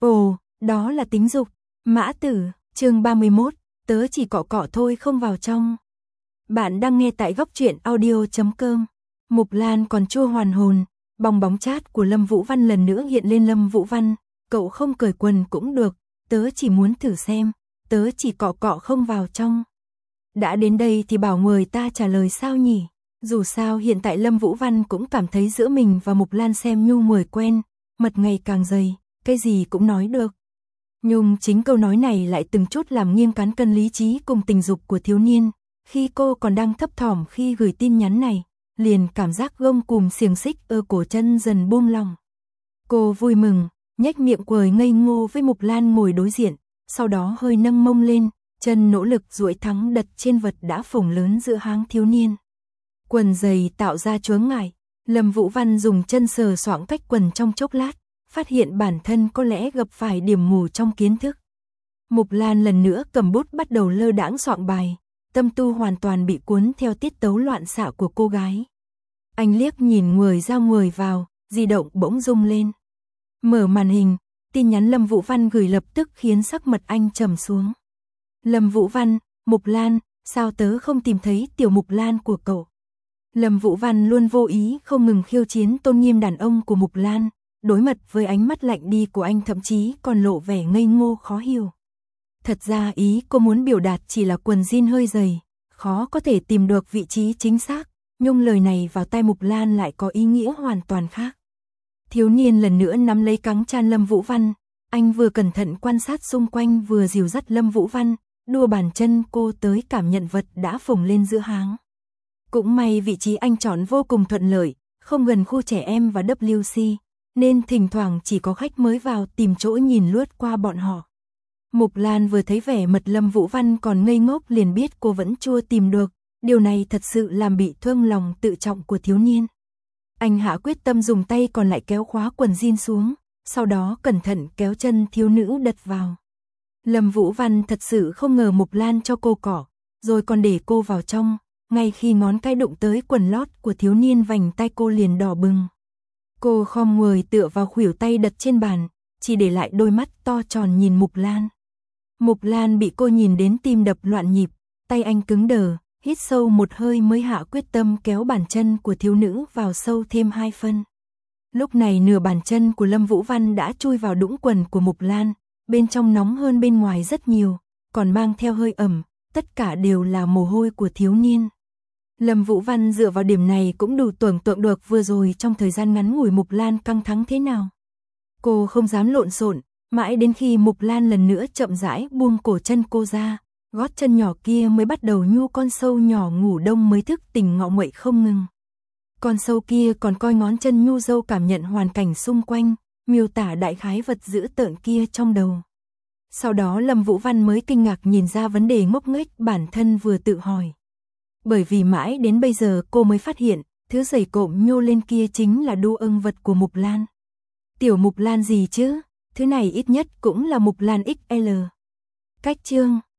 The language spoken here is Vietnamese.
Ồ, đó là tính dục. Mã Tử, chương 31, tớ chỉ cọ cọ thôi không vào trong. Bạn đang nghe tại góc truyện audio.com. Mục Lan còn chưa hoàn hồn, bong bóng chat của Lâm Vũ Văn lần nữa hiện lên. Lâm Vũ Văn, cậu không cởi quần cũng được, tớ chỉ muốn thử xem, tớ chỉ cọ cọ không vào trong. Đã đến đây thì bảo người ta trả lời sao nhỉ? Dù sao hiện tại Lâm Vũ Văn cũng cảm thấy giữa mình và Mục Lan xem nhu mười quen, mật ngày càng dày, cái gì cũng nói được. Nhưng chính câu nói này lại từng chút làm nghiêng cán cân lý trí cùng tình dục của thiếu niên. Khi cô còn đang thấp thỏm khi gửi tin nhắn này, liền cảm giác gông cùm xiềng xích ở cổ chân dần buông lỏng. Cô vui mừng, nhếch miệng cười ngây ngô với Mục Lan ngồi đối diện, sau đó hơi nâng mông lên, chân nỗ lực duỗi thắng đật trên vật đã phồng lớn giữa háng thiếu niên. Quần giày tạo ra chướng ngại, Lâm Vũ Văn dùng chân sờ soạng cách quần trong chốc lát, phát hiện bản thân có lẽ gặp phải điểm mù trong kiến thức. Mục Lan lần nữa cầm bút bắt đầu lơ đãng soạn bài, tâm tu hoàn toàn bị cuốn theo tiết tấu loạn xạ của cô gái. Anh liếc nhìn người ra người vào, di động bỗng rung lên. Mở màn hình, tin nhắn Lâm Vũ Văn gửi lập tức khiến sắc mặt anh trầm xuống. Lâm Vũ Văn, Mục Lan, sao tớ không tìm thấy tiểu Mục Lan của cậu? Lâm Vũ Văn luôn vô ý không ngừng khiêu chiến tôn nghiêm đàn ông của Mục Lan, đối mặt với ánh mắt lạnh đi của anh thậm chí còn lộ vẻ ngây ngô khó hiểu. Thật ra ý cô muốn biểu đạt chỉ là quần jean hơi dày, khó có thể tìm được vị trí chính xác, nhưng lời này vào tai Mục Lan lại có ý nghĩa hoàn toàn khác. Thiếu niên lần nữa nắm lấy cẳng trán Lâm Vũ Văn, anh vừa cẩn thận quan sát xung quanh vừa dìu dắt Lâm Vũ Văn, đua bàn chân cô tới cảm nhận vật đã phồng lên giữa háng. Cũng may vị trí anh chọn vô cùng thuận lợi, không gần khu trẻ em và WC, nên thỉnh thoảng chỉ có khách mới vào tìm chỗ nhìn lướt qua bọn họ. Mục Lan vừa thấy vẻ mặt Lâm Vũ Văn còn ngây ngốc liền biết cô vẫn chưa tìm được, điều này thật sự làm bị thương lòng tự trọng của thiếu niên. Anh hạ quyết tâm dùng tay còn lại kéo khóa quần jean xuống, sau đó cẩn thận kéo chân thiếu nữ đật vào. Lâm Vũ Văn thật sự không ngờ Mục Lan cho cô cỏ, rồi còn để cô vào trong, ngay khi ngón cái đụng tới quần lót của thiếu niên vành tay cô liền đỏ bừng. Cô khom người tựa vào khuỷu tay đặt trên bàn, chỉ để lại đôi mắt to tròn nhìn Mục Lan. Mục Lan bị cô nhìn đến tim đập loạn nhịp, tay anh cứng đờ, hít sâu một hơi mới hạ quyết tâm kéo bàn chân của thiếu nữ vào sâu thêm 2 phân. Lúc này nửa bàn chân của Lâm Vũ Văn đã chui vào đũng quần của Mục Lan, bên trong nóng hơn bên ngoài rất nhiều, còn mang theo hơi ẩm, tất cả đều là mồ hôi của thiếu niên. Lâm Vũ Văn dựa vào điểm này cũng đủ tưởng tượng được vừa rồi trong thời gian ngắn ngủi Mục Lan căng thẳng thế nào. Cô không dám lộn xộn, mãi đến khi Mục Lan lần nữa chậm rãi buông cổ chân cô ra, gót chân nhỏ kia mới bắt đầu nhu con sâu nhỏ ngủ đông mới thức tỉnh ngọ nguậy không ngừng. Con sâu kia còn coi ngón chân nhu dâu cảm nhận hoàn cảnh xung quanh, miêu tả đại khái vật dữ tợn kia trong đầu. Sau đó Lâm Vũ Văn mới kinh ngạc nhìn ra vấn đề ngốc nghếch bản thân vừa tự hỏi. Bởi vì mãi đến bây giờ cô mới phát hiện, thứ giày cộm nhô lên kia chính là đu ưng vật của Mục Lan. Tiểu Mục Lan gì chứ, thứ này ít nhất cũng là Mục Lan XL. Cách chương